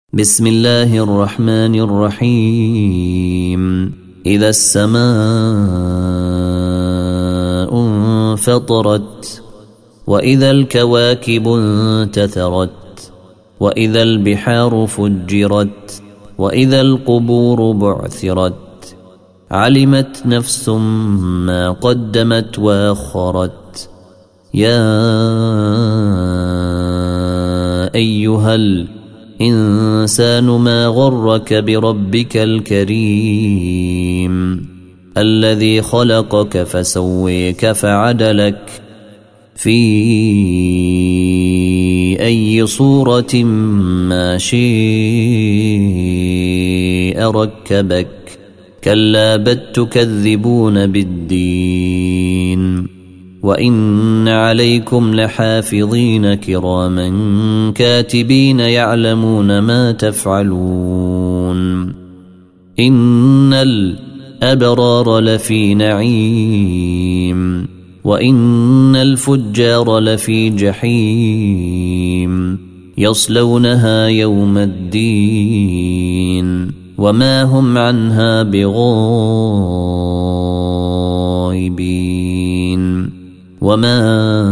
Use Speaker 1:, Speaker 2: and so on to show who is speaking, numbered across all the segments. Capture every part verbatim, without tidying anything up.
Speaker 1: بسم الله الرحمن الرحيم. إذا السماء انفطرت وإذا الكواكب انتثرت وإذا البحار فجرت وإذا القبور بعثرت علمت نفس ما قدمت وأخرت. يا أيها الإنسان ما غرك بربك الكريم الذي خلقك فسويك فعدلك في أي صورة ما شاء ركبك. كلا بل تكذبون بالدين وإن عليكم لحافظين كراما كاتبين يعلمون ما تفعلون. إن الأبرار لفي نعيم وإن الفجار لفي جحيم يصلونها يوم الدين وما هم عنها بغائبين. وما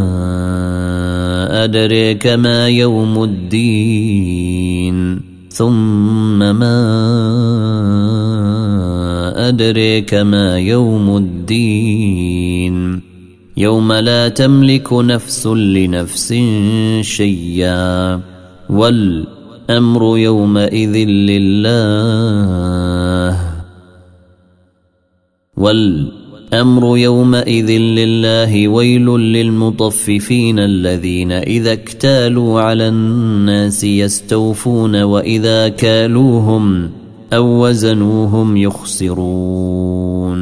Speaker 1: أدريك ما يوم الدين ثم ما أدريك ما يوم الدين يوم لا تملك نفس لنفس شيئا والأمر يومئذ لله والأمر يومئذ لله. ويل للمطففين الذين إذا اكتالوا على الناس يستوفون وإذا كالوهم أو وزنوهم يخسرون.